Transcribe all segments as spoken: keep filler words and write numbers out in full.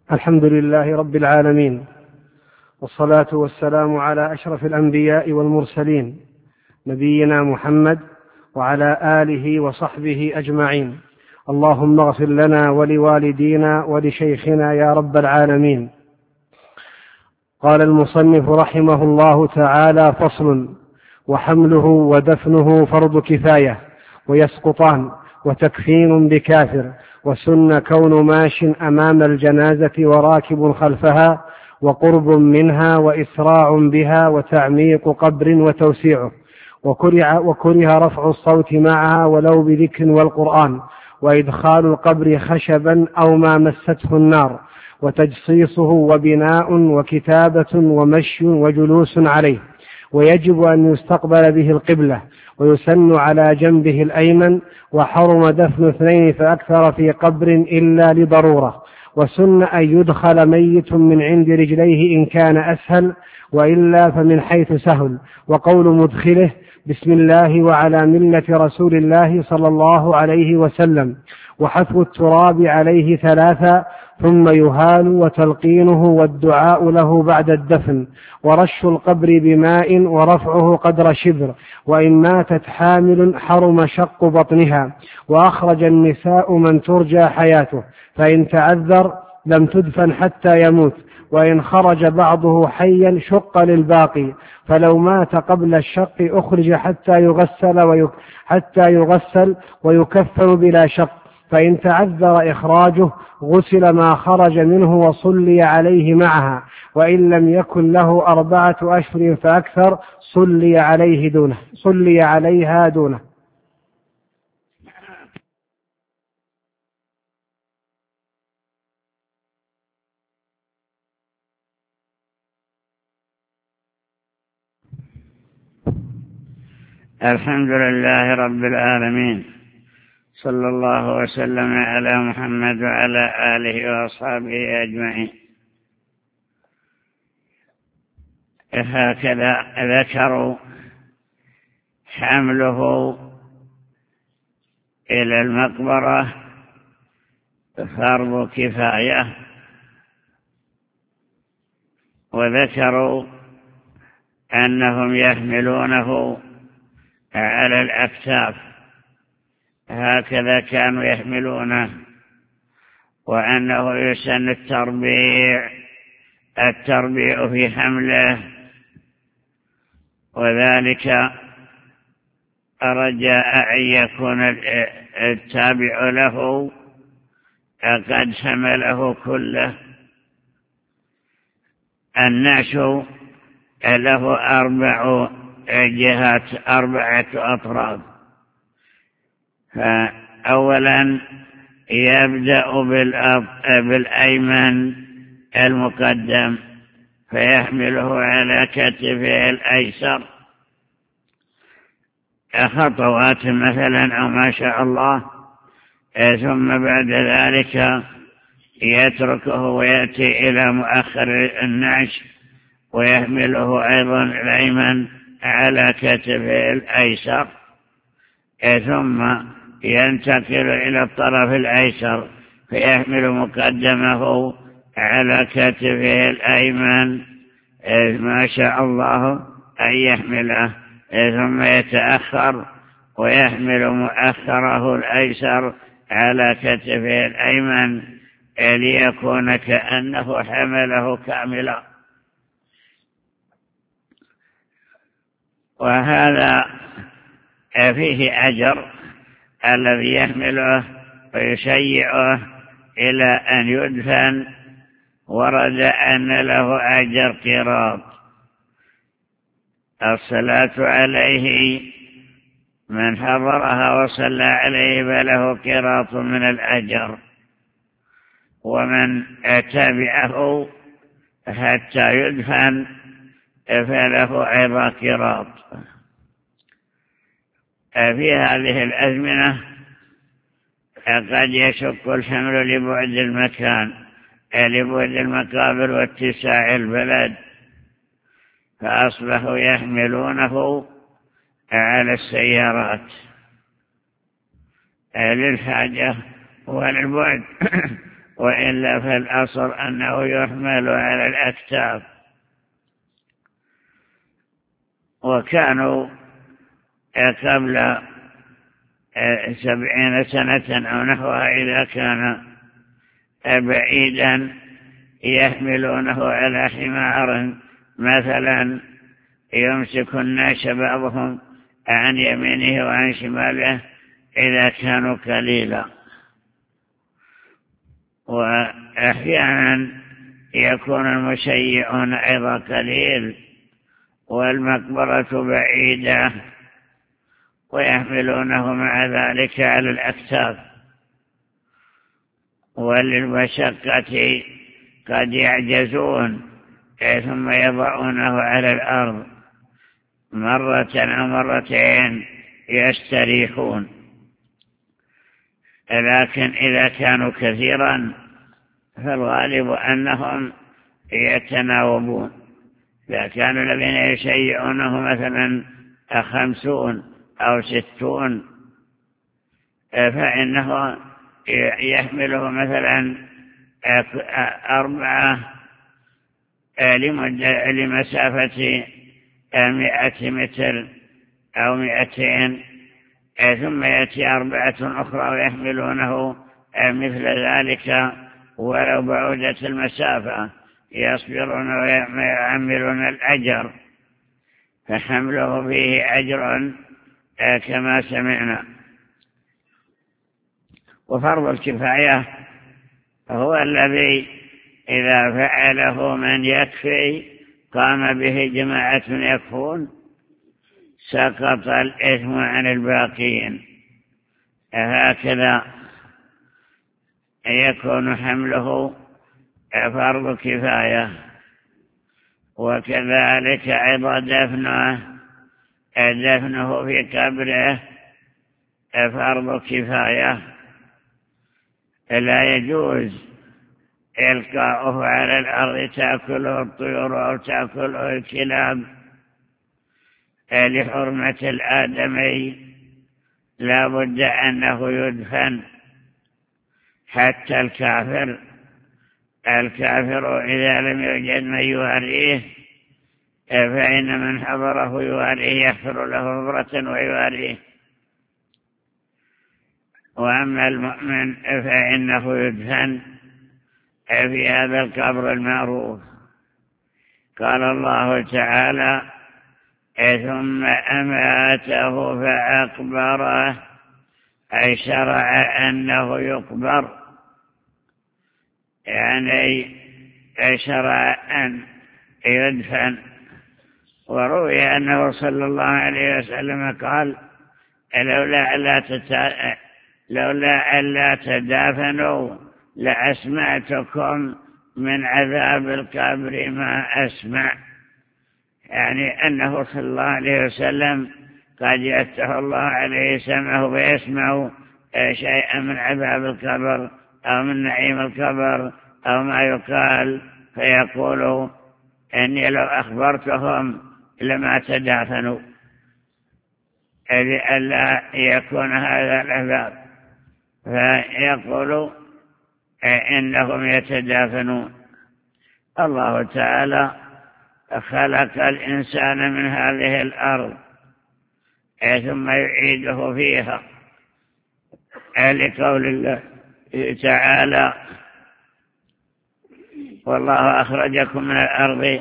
الحمد لله رب العالمين، والصلاة والسلام على أشرف الأنبياء والمرسلين نبينا محمد وعلى آله وصحبه أجمعين. اللهم اغفر لنا ولوالدينا ولشيخنا يا رب العالمين. قال المصنف رحمه الله تعالى: فصل: وحمله ودفنه فرض كفاية ويسقطان، وتكفين بكافر، وسن كون ماش أمام الجنازة وراكب خلفها، وقرب منها وإسراع بها، وتعميق قبر وتوسيعه، وكره, وكره رفع الصوت معها ولو بذكر والقرآن، وإدخال القبر خشبا أو ما مسته النار، وتجصيصه وبناء وكتابة ومشي وجلوس عليه، ويجب أن يستقبل به القبلة، ويسن على جنبه الأيمن، وحرم دفن اثنين فأكثر في قبر إلا لضرورة، وسن أن يدخل ميت من عند رجليه إن كان أسهل، وإلا فمن حيث سهل، وقول مدخله: بسم الله وعلى ملة رسول الله صلى الله عليه وسلم، وحثو التراب عليه ثلاثا، ثم يهال وتلقينه والدعاء له بعد الدفن، ورش القبر بماء ورفعه قدر شبر، وإن ماتت حامل حرم شق بطنها، وأخرج النساء من ترجى حياته، فإن تعذر لم تدفن حتى يموت، وإن خرج بعضه حيا شق للباقي، فلو مات قبل الشق أخرج حتى يغسل, ويك حتى يغسل ويكفن بلا شق، فإن تعذر إخراجه غسل ما خرج منه وصلي عليه معها، وإن لم يكن له أربعة أشهر فأكثر صلي عليه دونه صلي عليها دونه. الحمد لله رب العالمين، صلى الله وسلم على محمد وعلى آله وأصحابه أجمعين. هكذا ذكروا حمله إلى المقبرة فرض كفاية، وذكروا أنهم يحملونه على الأكتاف، هكذا كانوا يحملونه، وأنه يسن التربيع التربيع في حمله، وذلك رجاء أن يكون التابع له قد حمله كله. النعش له أربع جهات، أربعة أطراف. فأولا يبدأ بالأيمن المقدم فيحمله على كتفه الأيسر خطوات مثلا أو ما شاء الله، ثم بعد ذلك يتركه ويأتي إلى مؤخر النعش ويحمله أيضا الأيمن على كتفه الأيسر، ثم ينتقل إلى الطرف الأيسر فيحمل مقدمه على كتفه الأيمن ما شاء الله أن يحمله، ثم يتأخر ويحمل مؤخره الأيسر على كتفه الأيمن ليكون كأنه حمله كاملا. وهذا فيه أجر الذي يحمله ويشيعه إلى أن يدفن، ورد أن له أجر قراط. الصلاة عليه من حضرها وصلى عليه فله قراط من الأجر، ومن تبعه حتى يدفن فله أيضا قراط. في هذه الأزمنة قد يشق الحمل لبعد المكان، لبعد المقابر واتساع البلد، فأصبحوا يحملونه على السيارات للحاجة وللبعد وإلا فالأصل أنه يحمل على الأكتاف. وكانوا قبل سبعين سنة أو نحوها إذا كان بعيدا يحملونه على حمار مثلا، يمسك الناس بعضهم عن يمينه وعن شماله إذا كانوا قليلا. وأحيانا يكون المشيعون أيضا قليل والمقبرة بعيدة ويحملونه مع ذلك على الأكتاف، وللمشقة قد يعجزون ثم يضعونه على الأرض مرة أو مرتين يستريحون. لكن إذا كانوا كثيرا فالغالب أنهم يتناوبون. إذا كانوا الذين يشيعونه مثلا خمسون أو ستون فإنه يحمله مثلا أربعة لمسافة مئة متر أو مئتين، ثم يأتي أربعة أخرى ويحملونه مثل ذلك ولو بعودة المسافة، يصبرون ويعملون الأجر، فحمله فيه أجر كما سمعنا. وفرض الكفاية هو الذي إذا فعله من يكفي قام به جماعة يكفون سقط الإثم عن الباقين. هكذا يكون حمله فرض كفاية. وكذلك أيضا دفنه دفنه في قبره فرض كفاية، لا يجوز إلقاؤه على الأرض تأكله الطيور أو تأكله الكلاب لحرمة الآدمي، لا بد أنه يدفن. حتى الكافر الكافر إذا لم يوجد من يواريه فإن من حضره يواريه يغفر له حضرة ويواريه. وأما المؤمن فإنه يدفن في هذا القبر المعروف. قال الله تعالى: ثم أماته فأقبره، أي شرع أنه يقبر، يعني شرع أن يدفن. وروي أنه صلى الله عليه وسلم قال: لولا ألا تتع... لولا ألا تدافنوا لأسمعتكم من عذاب القبر ما أسمع، يعني أنه صلى الله عليه وسلم قد يفتح الله عليه سمعه ويسمع شيئا من عذاب القبر أو من نعيم القبر أو ما يقال، فيقول: إني لو أخبرتهم لما تدافنوا، لئلا يكون هذا العذاب. فيقول إنهم يتدافنون. الله تعالى خلق الإنسان من هذه الأرض ثم يعيده فيها، لقول الله تعالى: والله أخرجكم من الأرض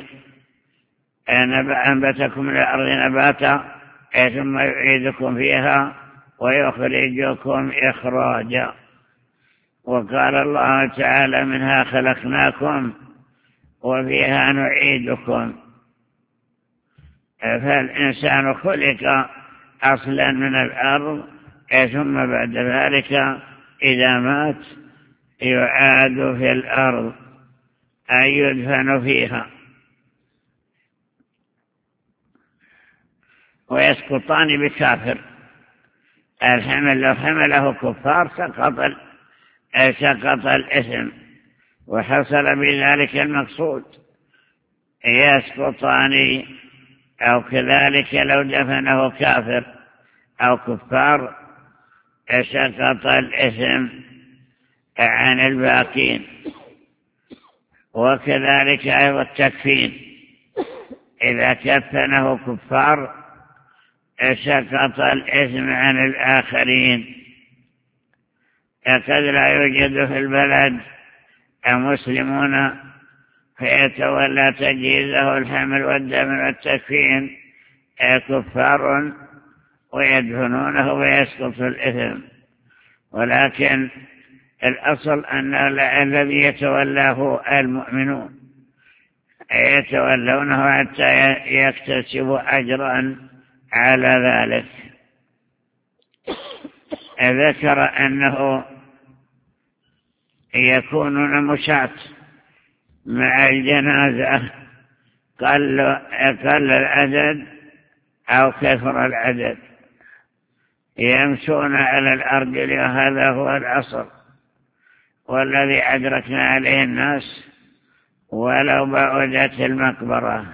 أنبتكم من الأرض نباتا ثم يعيدكم فيها ويخرجكم إخراجا. وقال الله تعالى: منها خلقناكم وفيها نعيدكم. فالإنسان خلق أصلا من الأرض، ثم بعد ذلك إذا مات يعاد في الأرض أي يدفن فيها. ويسقطان بكافر. الحمل لو حمله كفار سقط سقط الإثم وحصل بذلك المقصود. يسقطان، أو كذلك لو دفنه كافر أو كفار سقط الإثم عن الباقين. وكذلك أيضا التكفين، إذا كفنه كفار سقط الإثم عن الآخرين. قد لا يوجد في البلد مسلمون فيتولى تجهيزه الحمل والدم والتكفين كفار ويدفنونه ويسقط الإثم، ولكن الأصل أن الذي يتولاه المؤمنون يتولونه حتى يكتسبوا أجرا على ذلك. ذكر أنه يكونون مشاة مع الجنازة قل العدد أو كثر العدد، يمشون على الأرجل، وهذا هو الأصل والذي أدركنا عليه الناس ولو بعدت المقبرة.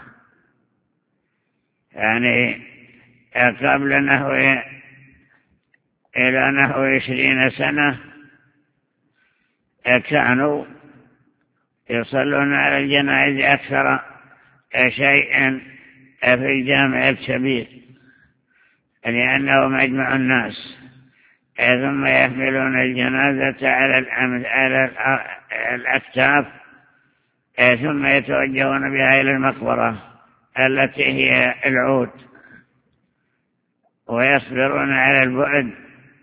يعني قبل نحو إلى نحو عشرين سنة كانوا يصلون على الجنائز أكثر شيئا في الجامع الكبير لأنه مجمع الناس، ثم يحملون الجنازة على على الأكتاف، ثم يتوجهون بها إلى المقبرة التي هي العود، ويصبرون على البعد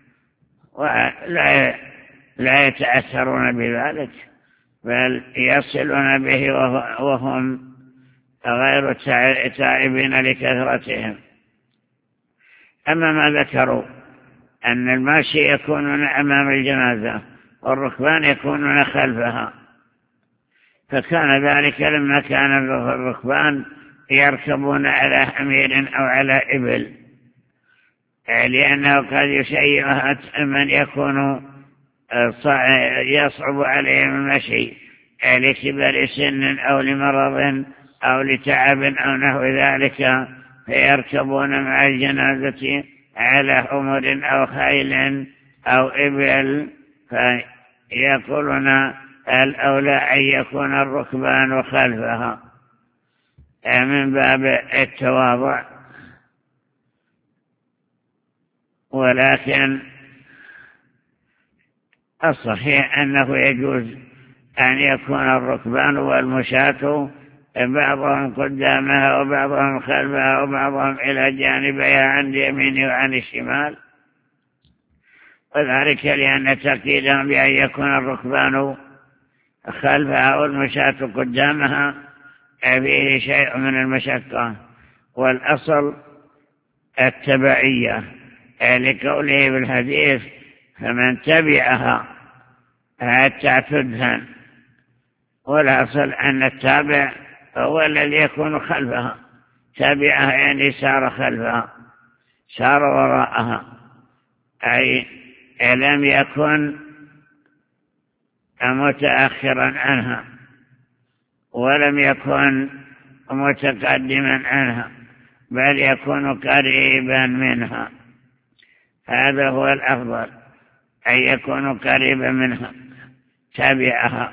ولا لا يتأثرون بذلك، بل يصلون به وهم غير تائبين لكثرتهم. أما ما ذكروا أن الماشي يكونون أمام الجنازة والركبان يكونون خلفها، فكان ذلك لما كان الركبان يركبون على حمير أو على إبل، لأنه قد يشيع من يكون يصعب عليهم المشي لكبر سن أو لمرض أو لتعب أو نحو ذلك، فيركبون مع الجنازة على حمر أو خيل أو إبل، فيقولون الأولى أن يكون الركبان خلفها من باب التواضع. ولكن الصحيح أنه يجوز أن يكون الركبان والمشاة بعضهم قدامها وبعضهم خلفها وبعضهم إلى جانبها عن اليمين وعن الشمال، وذلك لأن تأكيدهم بأن يكون الركبان خلفها والمشاة قدامها فيه شيء من المشقة، والأصل التبعية لقوله بالحديث فمن تبعها حتى تدهن، والأصل أن التابع هو الذي يكون خلفها، تابعها يعني سار خلفها، سار وراءها، أي لم يكن متأخرا عنها ولم يكن متقدما عنها، بل يكون قريبا منها. هذا هو الأفضل، أن يكون قريبا منها تابعها.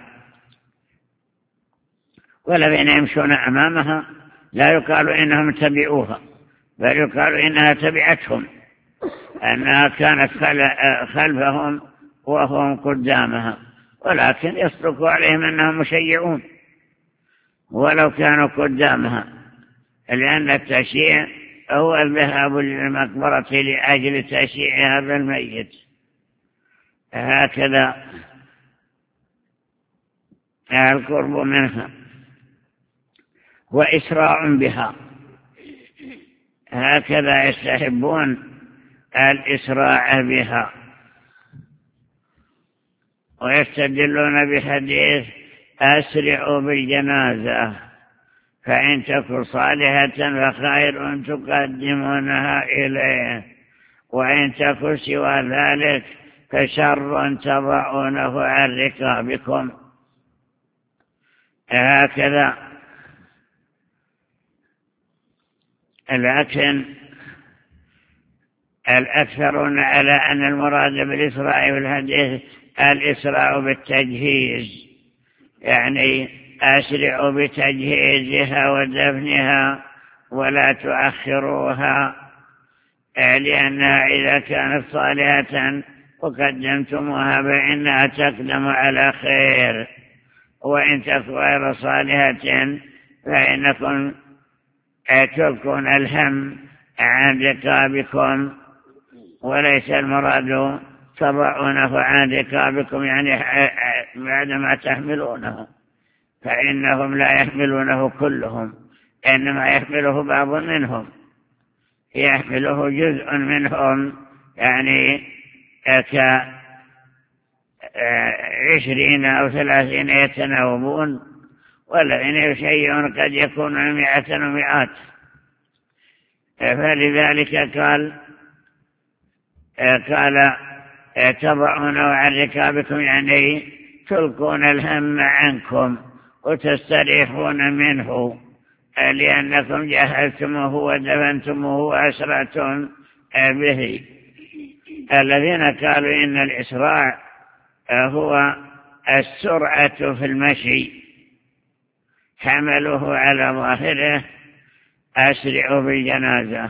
والذين يمشون أمامها لا يقال إنهم تبعوها، بل يقال إنها تبعتهم، أنها كانت خلفهم وهم قدامها، ولكن يصدق عليهم أنهم مشيعون ولو كانوا قدامها، لأن التشييع هو الذهاب للمقبرة لأجل تشييع هذا الميت. هكذا القرب منها وإسراع بها، هكذا يستحبون الإسراع بها، ويستدلون بحديث أسرعوا بالجنازة فإن تكن صالحة فخير تقدمونها إليه، وإن تكن سوى ذلك فشر تضعونه عن ركابكم. هكذا. لكن الأكثرون على أن المراد بالإسراء في الحديث الإسراع بالتجهيز، يعني أسرعوا بتجهيزها ودفنها ولا تؤخروها، لأنها إذا كانت صالحة وقدمتموها فإنها تقدم على خير، وإن تكن غير صالحة فإنكم تلقون الهم عن رقابكم، وليس المراد تضعونه عن رقابكم يعني بعدما تحملونه، فإنهم لا يحملونه كلهم، إنما يحمله بعض منهم، يحمله جزء منهم، يعني كعشرين أو ثلاثين يتناوبون، والذين يشيعون قد يكون مئة ومئات. فلذلك قال قال تضعونه عن ركابكم، يعني تلقون الهم عنكم وتستريحون منه، لأنكم جهلتموه ودفنتموه وأسرعتم به. الذين قالوا إن الإسراع هو السرعة في المشي حملوه على ظاهره أسرعوا بالجنازة،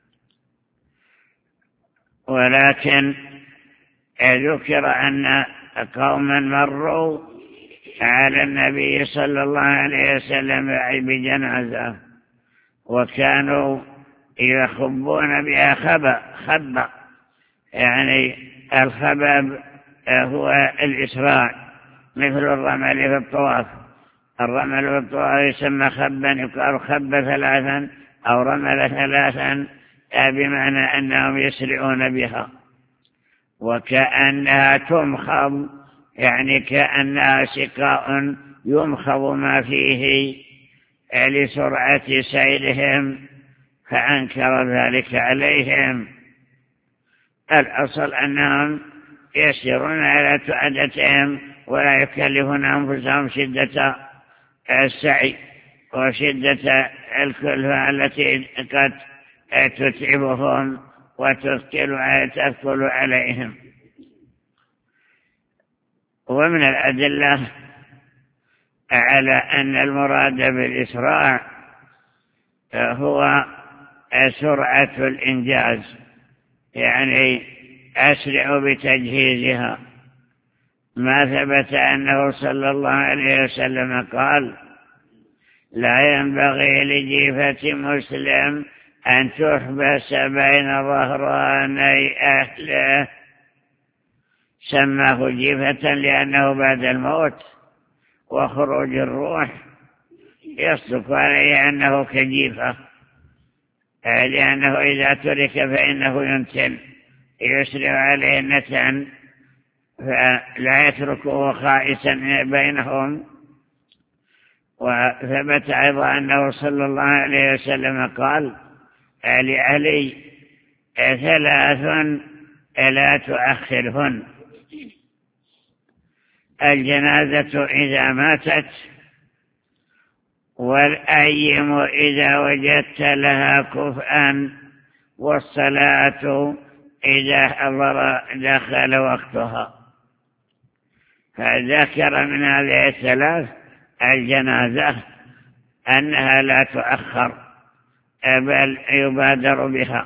ولكن ذكر أن قوما مروا على النبي صلى الله عليه وسلم بجنازة وكانوا يخبون بها خبأ خبأ يعني الخبب هو الإسراع، مثل الرمل في الطواف. الرمل في الطواف يسمى خبا، يقال خب ثلاثا أو رمل ثلاثا، بمعنى أنهم يسرعون بها، وكأنها تمخض، يعني كأنها سقاء يمخض ما فيه لسرعة سيرهم، فأنكر ذلك عليهم. الأصل أنهم يسيرون على تعدتهم ولا يكلفون أنفسهم شدة السعي وشدة الكلفة التي قد تتعبهم وتثقل عليهم. ومن الأدلة على أن المراد بالإسراع هو سرعة الإنجاز، يعني أسرع بتجهيزها، ما ثبت أنه صلى الله عليه وسلم قال: لا ينبغي لجيفة مسلم أن تحبس بين ظهراني أهله. سماه جيفة لأنه بعد الموت وخروج الروح يصدق عليه أنه كجيفة، لأنه إذا ترك فإنه ينتن، يسرع عليه النتن فلا يتركه خائسا بينهم. وثبت أيضا أنه صلى الله عليه وسلم قال لعلي: ثلاث لا تؤخرهن: الجنازة إذا ماتت، والأيم إذا وجدت لها كفءا، والصلاة إذا حضر دخل وقتها. فذكر من هذه الثلاث الجنازة أنها لا تؤخر بل يبادر بها.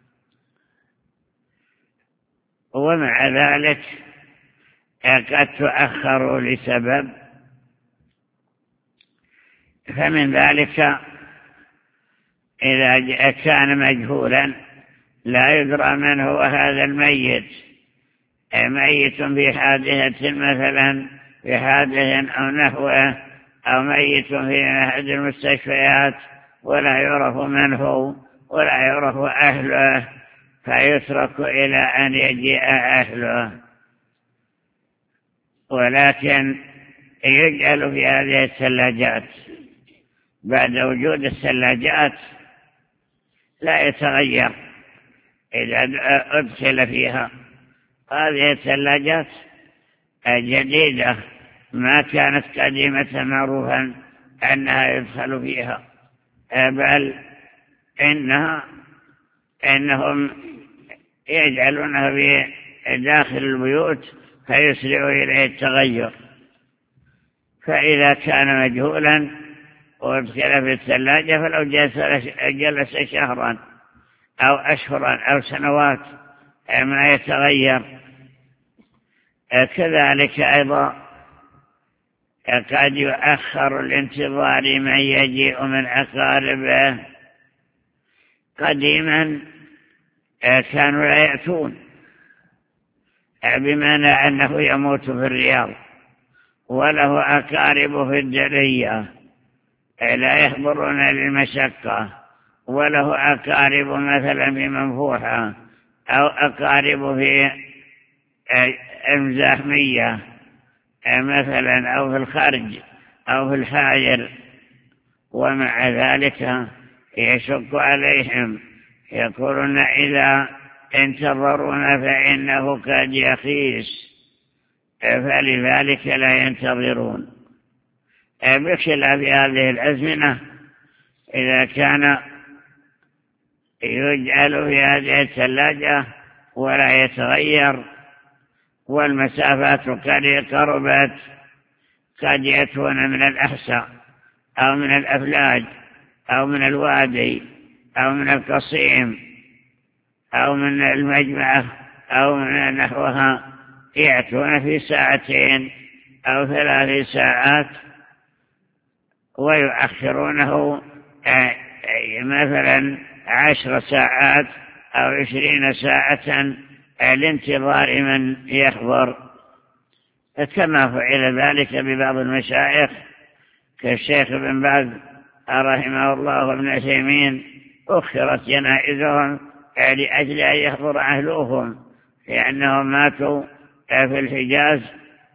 ومع ذلك قد تؤخر لسبب، فمن ذلك إذا كان مجهولا لا يدرى من هو هذا الميت، ميت في حادثة مثلا، في حادث أو نحوه، أو ميت في أحد المستشفيات ولا يعرف من هو ولا يعرف أهله، فيترك إلى أن يجيء أهله. ولكن يجعل في هذه الثلاجات، بعد وجود الثلاجات لا يتغير إذا أدخل فيها. هذه الثلاجات جديدة ما كانت قديمة معروفا أنها يدخل فيها، بل إنها إنهم يجعلونها في داخل البيوت، فيسرع إليه التغير. فإذا كان مجهولا وادخل في الثلاجة فلو جلس شهرا أو أشهرا أو سنوات ما يتغير. كذلك أيضا قد يؤخر الانتظار من يجيء من أقاربه. قديما كانوا لا يأتون، بمعنى أنه يموت في الرياض وله أقارب في الدرية لا يحضرون للمشقة، وله أقارب مثلا في منفوحة أو أقارب في المزاحمية مثلا أو في الخرج أو في الحاجر، ومع ذلك يشق عليهم، يقولون إذا انتظرونا فإنه قد يخيس، فلذلك لا ينتظرون. بخلاف هذه الأزمنة إذا كان يجعل في هذه الثلاجة ولا يتغير والمسافات قد قربت، قد يأتون من الأحساء أو من الأفلاج أو من الوادي أو من القصيم أو من المجمعة أو من نحوها، يأتون في ساعتين أو ثلاث ساعات ويؤخرونه مثلا عشر ساعات أو عشرين ساعة لانتظار من يحضر، كما فعل ذلك ببعض المشايخ كالشيخ بن باز رحمه الله وابن عثيمين، أخرت جنائزهم لأجل أن يحضر أهلهم لأنهم ماتوا في الحجاز،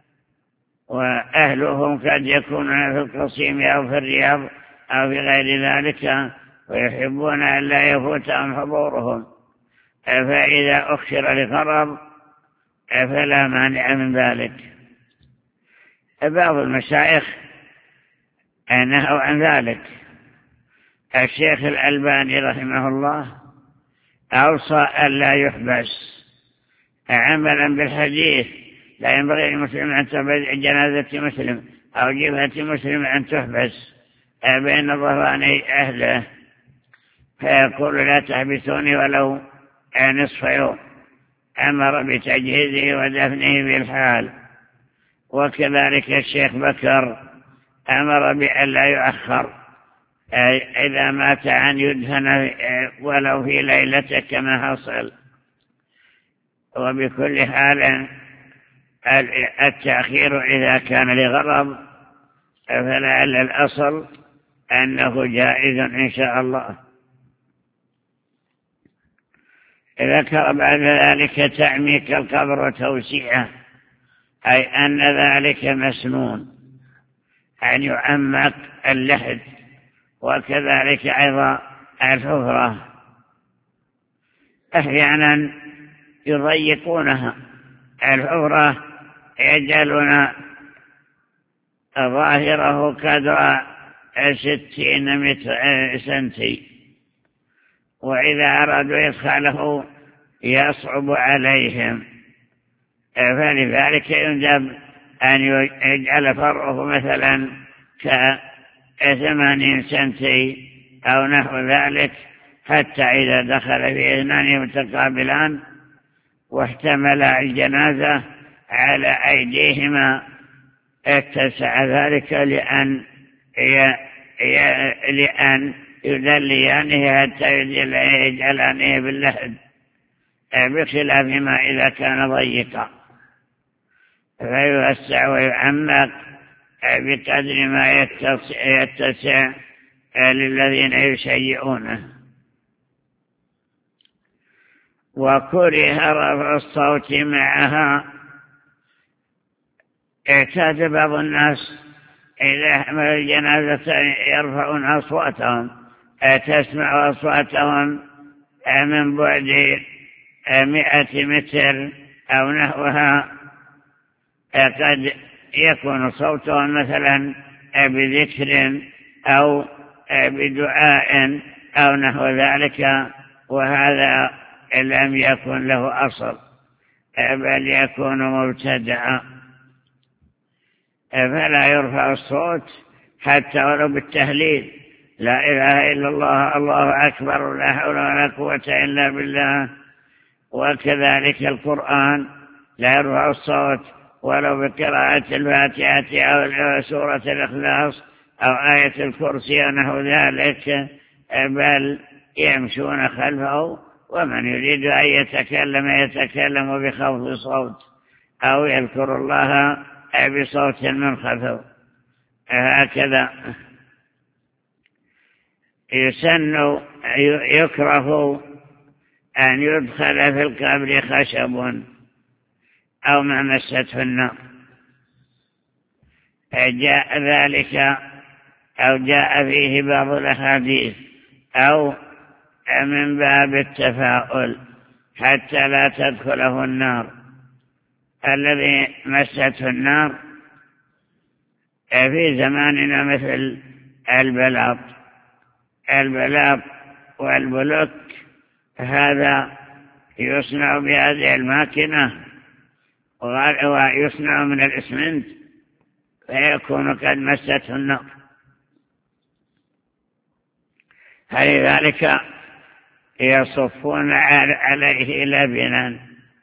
وأهلهم قد يكونون في القصيم أو في الرياض أو في غير ذلك، ويحبون أن لا يفوتهم حضورهم، فإذا أخر لغرض فلا مانع من ذلك. بعض المشايخ نهوا عن ذلك. الشيخ الألباني رحمه الله أوصى أن لا يحبس عملا بالحديث: لا ينبغي للمسلم أن تحبس جنازة مسلم أو جبهة مسلم أن تحبس بين ظهراني أهله، فيقول: لا تحبسوني ولو نصف يوم. أمر بتجهيزه ودفنه بالحال. وكذلك الشيخ بكر أمر بأن لا يؤخر إذا مات أن يدفن ولو في ليلة كما حصل. وبكل حال التأخير إذا كان لغرض فلعل الأصل أنه جائز إن شاء الله. ذكر بعد ذلك تعميق القبر وتوسيعه، أي أن ذلك مسنون أن يعمق اللحد، وكذلك أيضا الحفرة. أحيانا يضيقونها الحفرة، يجعلون ظاهره قدر ستين سنتي، وإذا أرادوا يدخله يصعب عليهم، فلذلك يندب أن يجعل فرعه مثلا كثمانين سنتي أو نحو ذلك، حتى إذا دخل في اثنان متقابلان واحتمل الجنازة على أيديهما اتسع ذلك لأن لأن يدليانه حتى يجعلانه باللحد، بخلاف ما إذا كان ضيقا، فيوسع ويعمق بقدر ما يتسع للذين يشيئونه. وكره رفع الصوت معها. اعتاد بعض الناس إذا حملوا الجنازة يرفعون أصواتهم، تسمع أصواتهم من بعد مئة متر أو نحوها، قد يكون صوتهم مثلا بذكر أو بدعاء أو نحو ذلك، وهذا لم يكن له أصل، بل يكون مبتدعا، فلا يرفع الصوت حتى ولو بالتهليل، لا إله إلا الله الله أكبر لا حول ولا قوة إلا بالله. وكذلك القرآن لا يرفع الصوت ولو بقراءة الفاتحة أو سورة الإخلاص أو آية الكرسي ونحو ذلك، بل يمشون خلفه، ومن يريد أن يتكلم يتكلم بخفض صوت أو يذكر الله بصوت منخفض. هكذا يسن يكره أن يدخل في القبر خشب أو ما مسته النار. جاء ذلك أو جاء فيه بعض الأحاديث أو من باب التفاؤل حتى لا تدخله النار. الذي مسته النار في زماننا مثل البلاط البلاط والبلوك، هذا يصنع بهذه الماكنة ويصنع من الإسمنت، فيكون قد مسته النار. فلذلك يصفون عليه لبنا،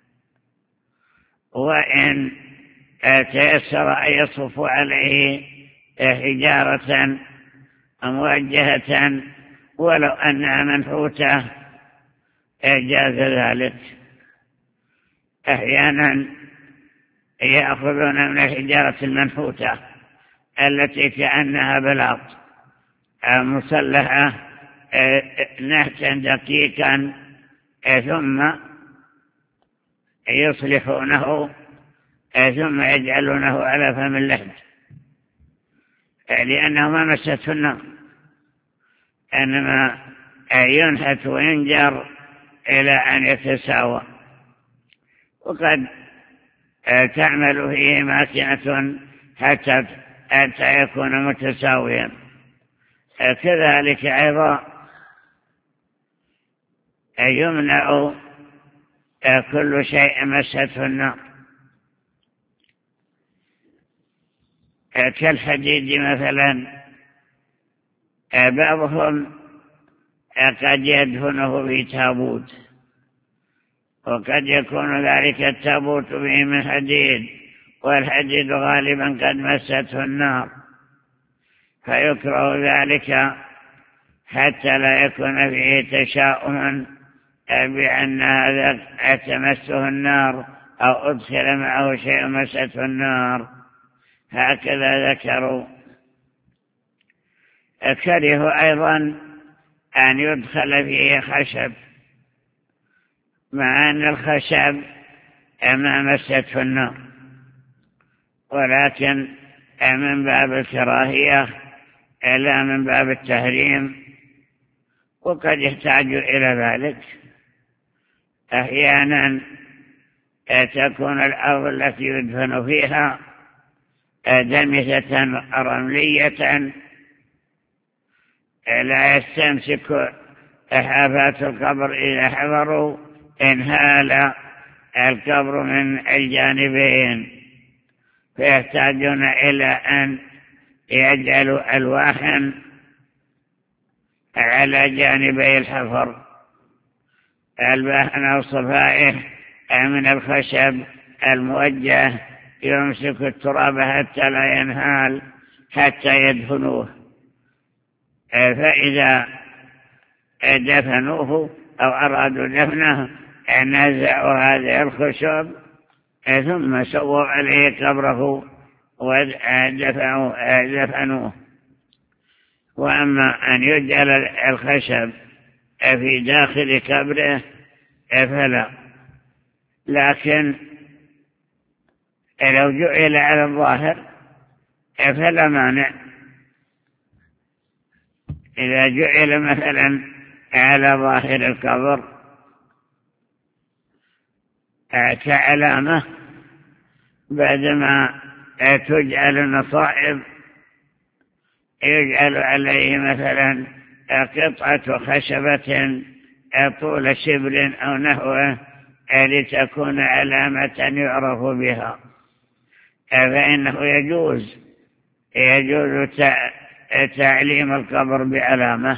وإن تيسر أن يصفوا عليه حجارة موجهة ولو أنها منحوتة جاز ذلك. أحيانا يأخذون من الحجارة المنحوتة التي كأنها بلاط مسلحة نحتا دقيقا، ثم يصلحونه ثم يجعلونه على فم اللحد، لأنه ما مسته النار، إنما ينحت وينجر إلى أن يتساوى. وقد تعمل فيه ماكنة حتى حتى يكون متساويا. كذلك أيضا يمنع كل شيء مسته النار كالحديد مثلا. بعضهم قد يدفنه في تابوت، وقد يكون ذلك التابوت به من حديد، والحديد غالبا قد مسته النار، فيكره ذلك حتى لا يكون فيه تشاؤم بأن هذا تمسه النار أو أدخل معه شيء مسته النار. هكذا ذكروا. كرهوا أيضا أن يدخل فيه خشب، مع أن الخشب ما مسته النار، ولكن من باب الكراهية لا من باب التحريم، وقد يحتاج إلى ذلك. أحيانا تكون الأرض التي يدفن فيها دمثة رملية لا يستمسك حافات القبر إذا حضروا، انهال القبر من الجانبين، فيحتاجون إلى أن يجعلوا ألواحا على جانبي الحفر، ألواحا أو صفائح من الخشب الموجه يمسك التراب حتى لا ينهال حتى يدفنوه. فإذا دفنوه أو أرادوا دفنه نزعوا هذه الخشب ثم سووا عليه قبره ودفنوه. وأما أن يجعل الخشب في داخل قبره فلا، لكن لو جعل على الظاهر فلا مانع. إذا جعل مثلا على ظاهر القبر كعلامة بعدما تجعل النصائب يجعل عليه مثلا قطعة خشبة طول شبر أو نحوه لتكون علامة يعرف بها، فإنه يجوز يجوز تعليم القبر بعلامة.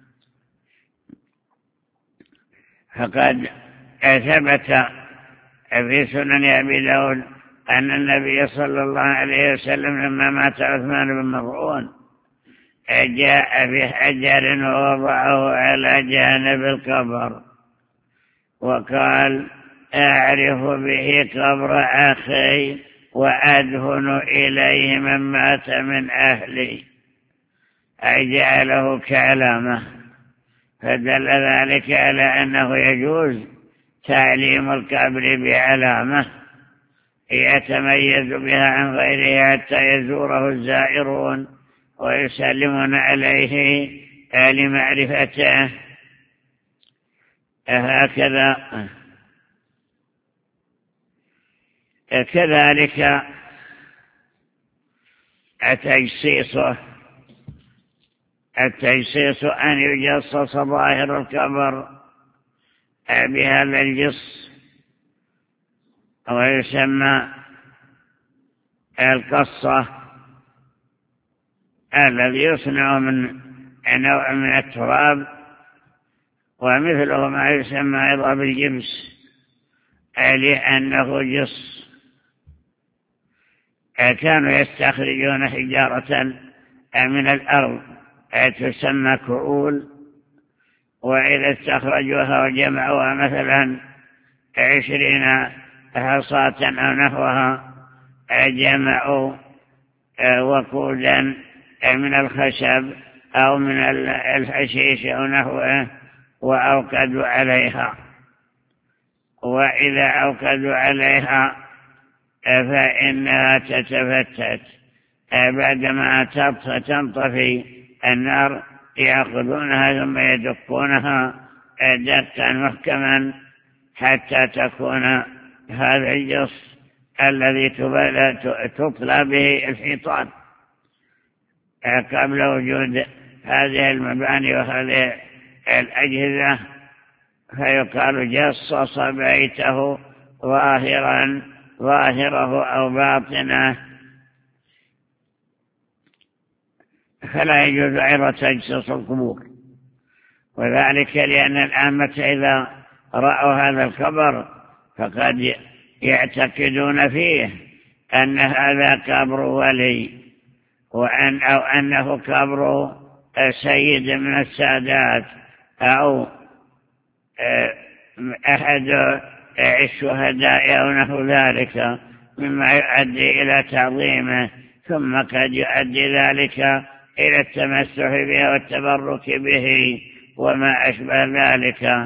فقد ثبت في سنن أبي داود أن النبي صلى الله عليه وسلم لما مات عثمان بن مظعون جاء بحجر ووضعه على جانب القبر وقال: أعرف به قبر أخي وأدهن إليه من مات من أهلي، أي جعله كعلامة. فدل ذلك على أنه يجوز تعليم القبر بعلامة يتميز بها عن غيره حتى يزوره الزائرون ويسلمون عليه لمعرفته. هكذا كذلك التجسيس التجسيس أن يجسس ظاهر القبر بهذا الجص، ويسمى القصة الذي يصنع من نوع من التراب، ومثله ما يسمى أيضا بالجبس لأنه جص. كانوا يستخرجون حجارة من الأرض تسمى كؤول، وإذا استخرجوها وجمعوها مثلا عشرين حصاة أو نحوها جمعوا وقودا من الخشب أو من الحشيش أو نحوه وأوقدوا عليها، وإذا أوقدوا عليها فإنها تتفتت بعدما تنطفي النار، يأخذونها ثم يدقونها دقا محكما حتى تكون هذا الجص الذي تطلى به الحيطان. قبل وجود هذه المباني وهذه الأجهزة فيقال جصص بيته ظاهرا ظاهره أو باطنه، فلا يجوز أيضا تجسس القبور، وذلك لأن العامة إذا رأوا هذا الخبر فقد يعتقدون فيه أن هذا قبر ولي، وأن أو أنه قبر سيد من السادات أو أحد الشهداء أو نحو ذلك مما يؤدي إلى تعظيمه، ثم قد يؤدي ذلك إلى التمسح به والتبرك به وما أشبه ذلك.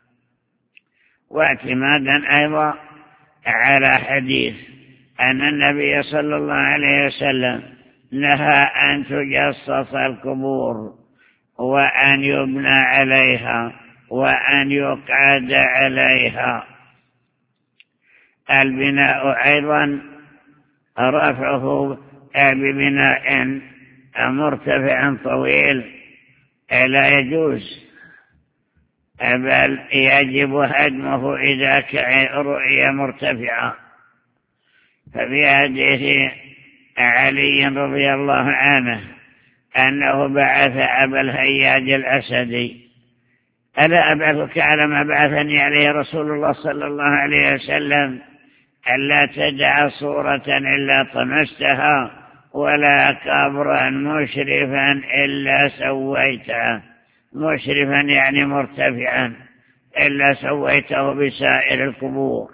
واعتمادا أيضا على حديث أن النبي صلى الله عليه وسلم نهى أن تجسس القبور وأن يبنى عليها وأن يقعد عليها. البناء أيضا رفعه ببناء مرتفع طويل لا يجوز، بل يجب هدمه إذا رؤي مرتفعا. ففي حديث علي رضي الله عنه أنه بعث أبا الهياج الأسدي: ألا أبعثك على ما بعثني عليه رسول الله صلى الله عليه وسلم ألا تدع صورة إلا طمستها ولا قبرا مشرفا إلا سويته، مشرفا يعني مرتفعا، إلا سويته بسائر القبور.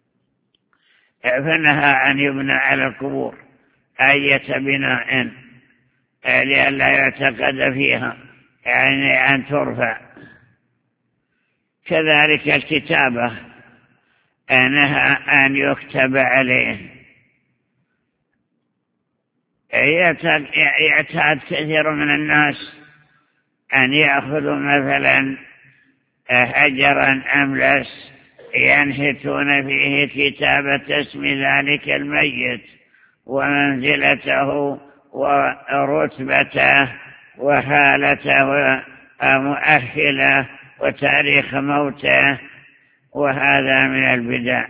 فنهى أن يبنى على القبور أية بناء لئلا يعتقد فيها، يعني أن ترفع. كذلك الكتابة نهى أن يكتب عليه. يعتاد كثير من الناس أن يأخذوا مثلا حجرا أملس ينحتون فيه كتابة اسم ذلك الميت ومنزلته ورتبته وحالته مؤهله وتاريخ موته، وهذا من البدع.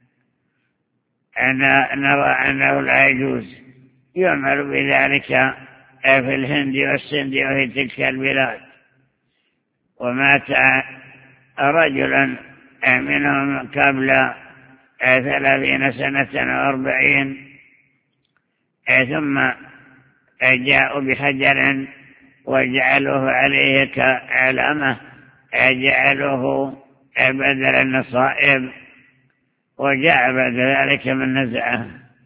أنا نرى أنه لا يجوز يعمل بذلك في الهند والسند وفي تلك البلاد. ومات رجل منهم قبل ثلاثين سنة وأربعين، ثم جاءوا بحجر وجعلوه عليه كعلامة، جعلوه بدل النصائب، وجاء بعد ذلك من نزعه.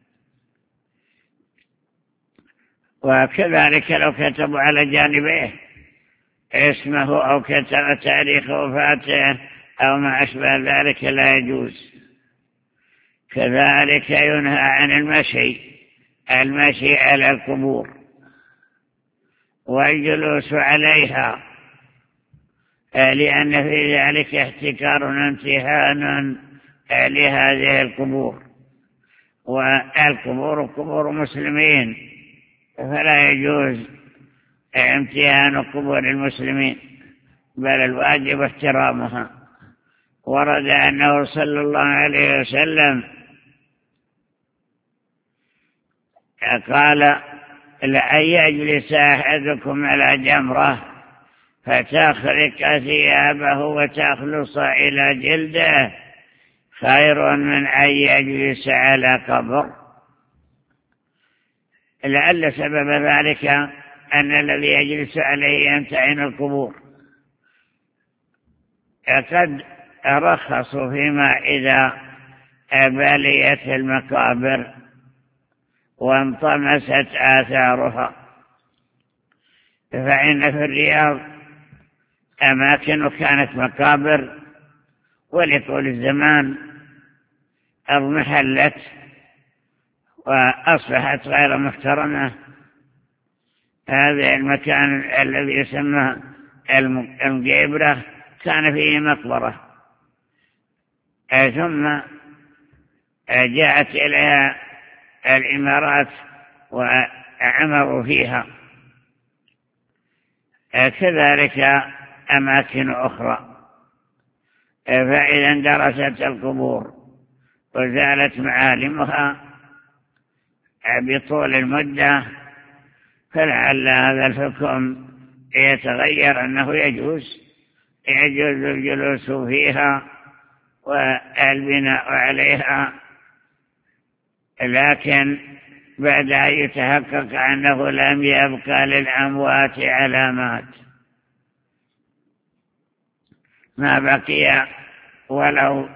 وكذلك لو كتبوا على جانبيه اسمه أو كتب تاريخ وفاته أو ما أشبه ذلك لا يجوز. كذلك ينهى عن المشي المشي على القبور والجلوس عليها، لأن في ذلك احتكار وامتهان لهذه القبور، والقبور قبور مسلمين، فلا يجوز امتهان قبور المسلمين، بل الواجب احترامها. ورد أنه صلى الله عليه وسلم قال: لأن يجلس أحدكم على جمرة فتخرق ثيابه وتخلص إلى جلده خير من أن يجلس على قبر. لعل سبب ذلك أن الذي يجلس عليه يمتهن القبور. قد رخصوا فيما إذا بليت المقابر وانطمست آثارها، فإن في الرياض أماكن كانت مقابر ولطول الزمان اضمحلت وأصبحت غير محترمة. هذا المكان الذي يسمى المقبرة كان فيه مقبرة، ثم جاءت إليها الإمارات وعمروا فيها. كذلك أماكن أخرى، فإذا اندرست القبور وزالت معالمها بطول المدة فلعل هذا الحكم يتغير، أنه يجوز يجوز الجلوس فيها والبناء عليها، لكن بعد أن يتحقق أنه لم يبقى للأموات علامات، ما بقي ولو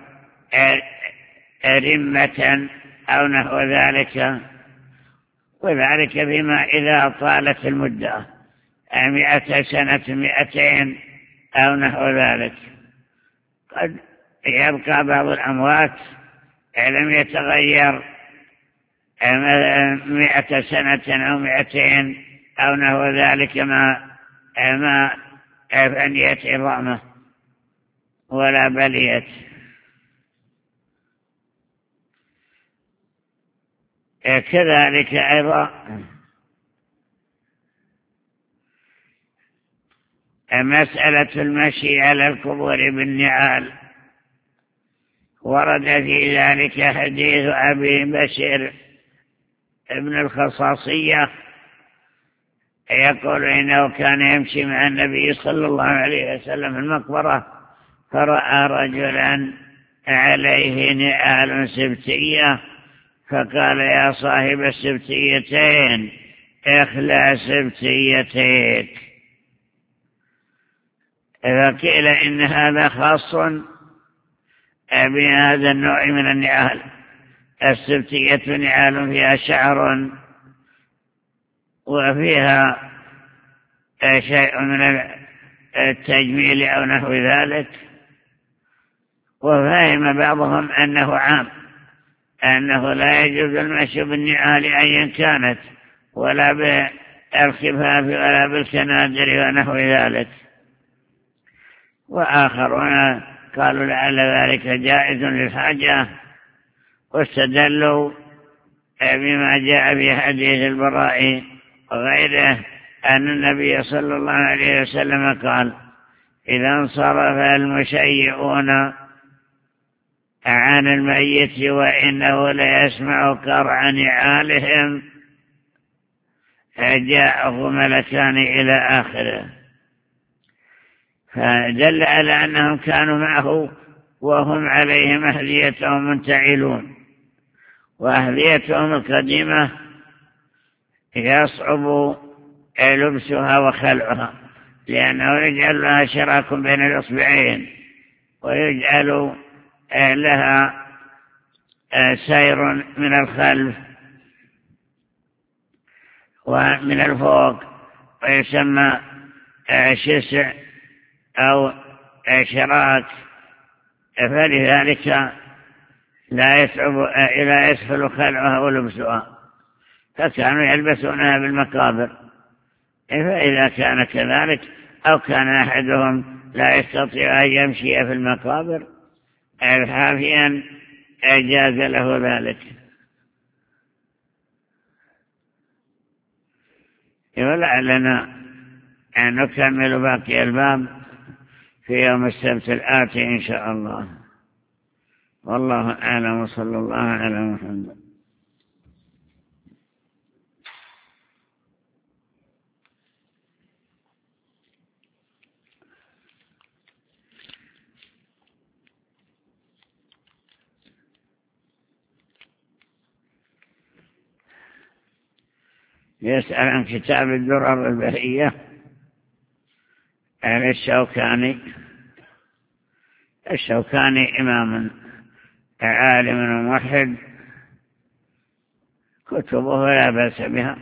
رمة أو نحو ذلك، وذلك بما إذا طالت المدة مئة سنة مئتين أو نحو ذلك. قد يبقى بعض الأموات لم يتغير مئة سنة أو مئتين أو نحو ذلك ما ما فنيت عظامه ولا بليت. كذلك أيضا مسألة المشي على القبور بالنعال، ورد في ذلك حديث أبي بشر ابن الخصاصية يقول إنه كان يمشي مع النبي صلى الله عليه وسلم في المقبرة فرأى رجلا عليه نعال سبتية، فقال: يا صاحب السبتيتين اخلع سبتيتيك. فقيل إن هذا خاص بهذا النوع من النعال. السبتية نعال فيها شعر وفيها شيء من التجميل أو نحو ذلك، وفهم بعضهم أنه عام، أنه لا يجوز المشي بالنعال أيا كانت، ولا بالخفاف ولا بالكنادر ونحو ذلك. وآخرون قالوا لعل ذلك جائز للحاجة، واستدلوا بما جاء في حديث البراء وغيره أن النبي صلى الله عليه وسلم قال: إذا انصرف المشيئون عن الميت وإنه ليسمع قرع نعالهم جاءه ملكان إلى آخره. فدل على أنهم كانوا معه وهم عليهم أهليتهم منتعلون، وأهليتهم القديمة يصعب لبسها وخلعها، لأنه يجعل لها شراك بين الإصبعين، ويجعل لها سير من الخلف ومن الفوق، ويسمى شسع أو شراك. فلذلك لا يصعب لا يسهل خلعها ولبسها، فكانوا يلبسونها بالمقابر. فإذا كان كذلك أو كان أحدهم لا يستطيع أن يمشي في المقابر حافيا أجاز له ذلك. ولعلنا أن نكمل باقي الباب في يوم السبت الآتي إن شاء الله. والله أعلم، وصلى الله على محمد. يسأل عن كتاب الدرر البهية عن الشوكاني. الشوكاني إمام عالم وموحد، كتبه لا بأس بها.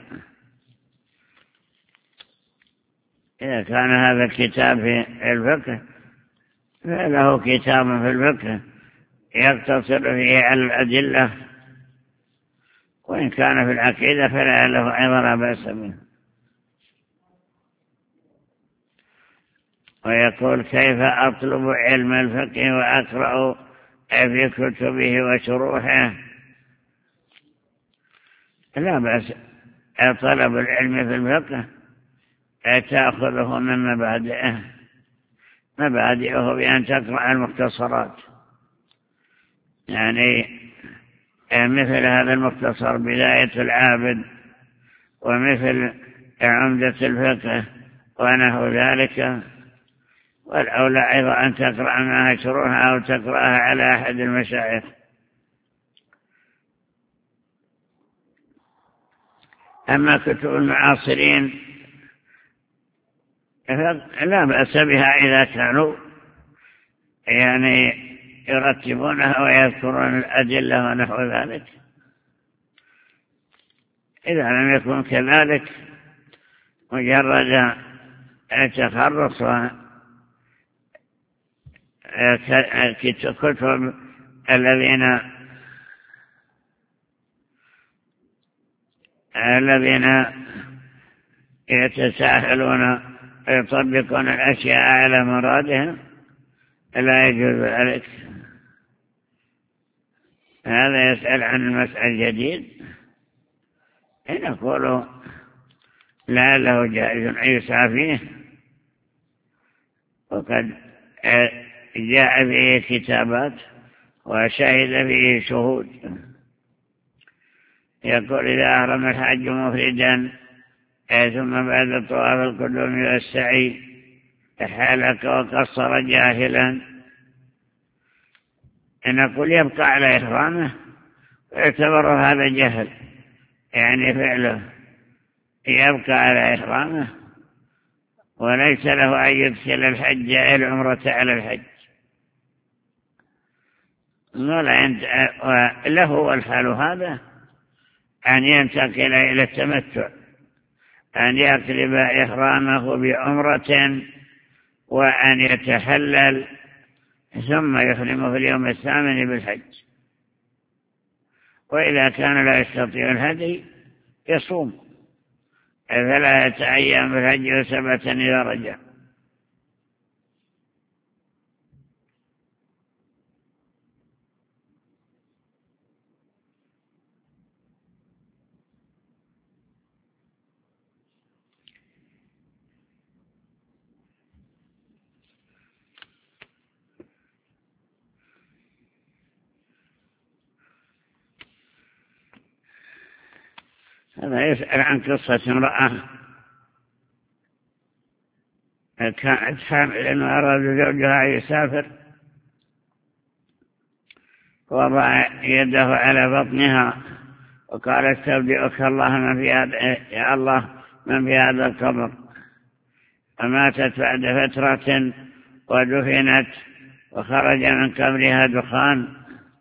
إذا كان هذا الكتاب في الفقه فله كتاب في الفقه يقتصر فيه على الأدلة، وإن كان في العقيدة فلا له أيضا لا بأس به. ويقول: كيف أطلب علم الفقه وأقرأ في كتبه وشروحه؟ لا بأس. طلب العلم في الفقه تأخذه من مبادئه. مبادئه بأن تقرأ المختصرات، يعني مثل هذا المختصر بداية العابد، ومثل عمدة الفقه ونحو ذلك. والأولى أيضا أن تقرأ معها شروحها أو تقرأها على أحد المشايخ. أما كتب المعاصرين لا بأس بها إذا كانوا يعني يرتبونها ويذكرون الأدلة ونحو ذلك. إذا لم يكن كذلك مجرد تخرص كتب الذين الذين يتساهلون ويطبقون الأشياء على مرادهم لا يجوز ذلك. هذا يسأل عن المسألة الجديد، نقول لعله جائز أن يسعى فيه، وقد جاء به كتابات وشهد به شهود. يقول: إذا أهرم الحج مفردا ثم بعد الطواف القدوم والسعي حلق وقصر جاهلا، نقول يبقى على إحرامه ويعتبر هذا جهل، يعني فعله يبقى على إحرامه وليس له أن يدخل الحج العمرة على الحج، له والحال هذا أن ينتقل إلى التمتع، أن يقلب إحرامه بعمرة وأن يتحلل ثم يحرم في اليوم الثامن بالحج. وإذا كان لا يستطيع الهدي يصوم ثلاثة أيام بالحج وسبعة إذا رجع. هذا يسأل عن قصة امرأة كانت حاملا وأراد زوجها أن يسافر، وضع يده على بطنها وقال استودعك الله من في هذا يا الله من في هذا القبر، فماتت بعد فترة ودفنت وخرج من قبرها دخان.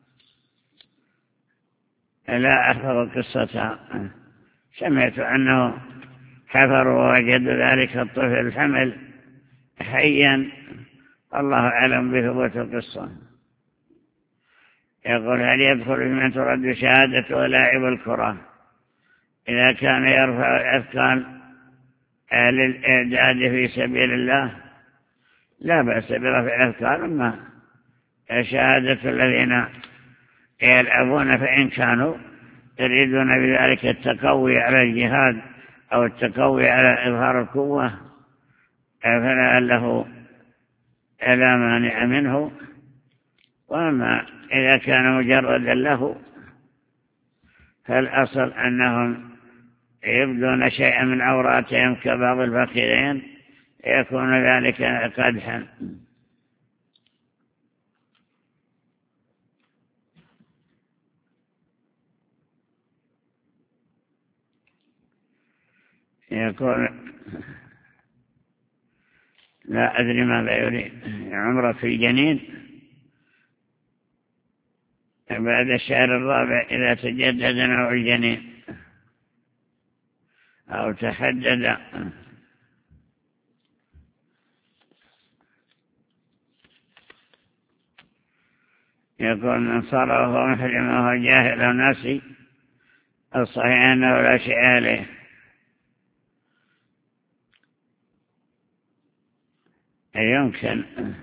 لا أحفظ قصتها، سمعت أنه حفروا ووجدوا ذلك الطفل الحمل حيا، الله أعلم بثبوت القصة. يقول هل يدخل من ترد شهادته لاعب الكرة إذا كان يرفع الأثقال للإعداد في سبيل الله؟ لا بأس برفع الأثقال، أما شهادة الذين يلعبون فإن كانوا يريدون بذلك التقوي على الجهاد أو التقوي على إظهار القوة فلعله لا مانع منه. وأما إذا كان مجردا له فالأصل أنهم يبدون شيئا من عوراتهم كبعض الفخذين، يكون ذلك قدحا. يقول لا أدري ماذا يريد، عمره في الجنين بعد الشهر الرابع إذا تجدد نوع الجنين أو تحدد. يقول من صار وهو محرم وهو جاهل أو ناسي، الصحيح أنه لا شيء عليه. يمكن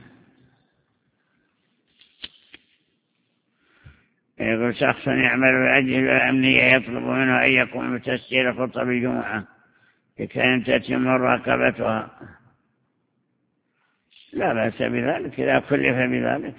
يقول شخص يعمل بأجل الأمنية يطلب منه أن يقوم بتسجيل خطب الجمعة لكي تتم مراقبتها، لا بأس بذلك إذا كلف بذلك.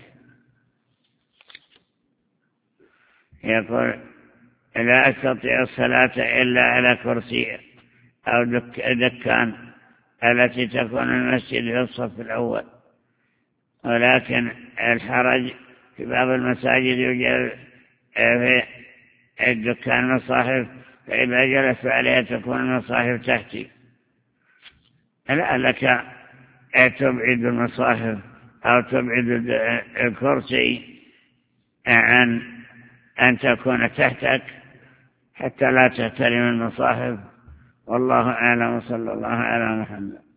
يقول لا أستطيع الصلاة إلا على كرسي أو دك دكان التي تكون المسجد في الصف الأول، ولكن الحرج في بعض المساجد يوجد في الدكان مصاحف، فإذا جلست عليها تكون المصاحف تحتي، لعلك تبعد المصاحف أو تبعد الكرسي عن أن تكون تحتك حتى لا تحترم المصاحف. والله أعلم، صلى الله على محمد.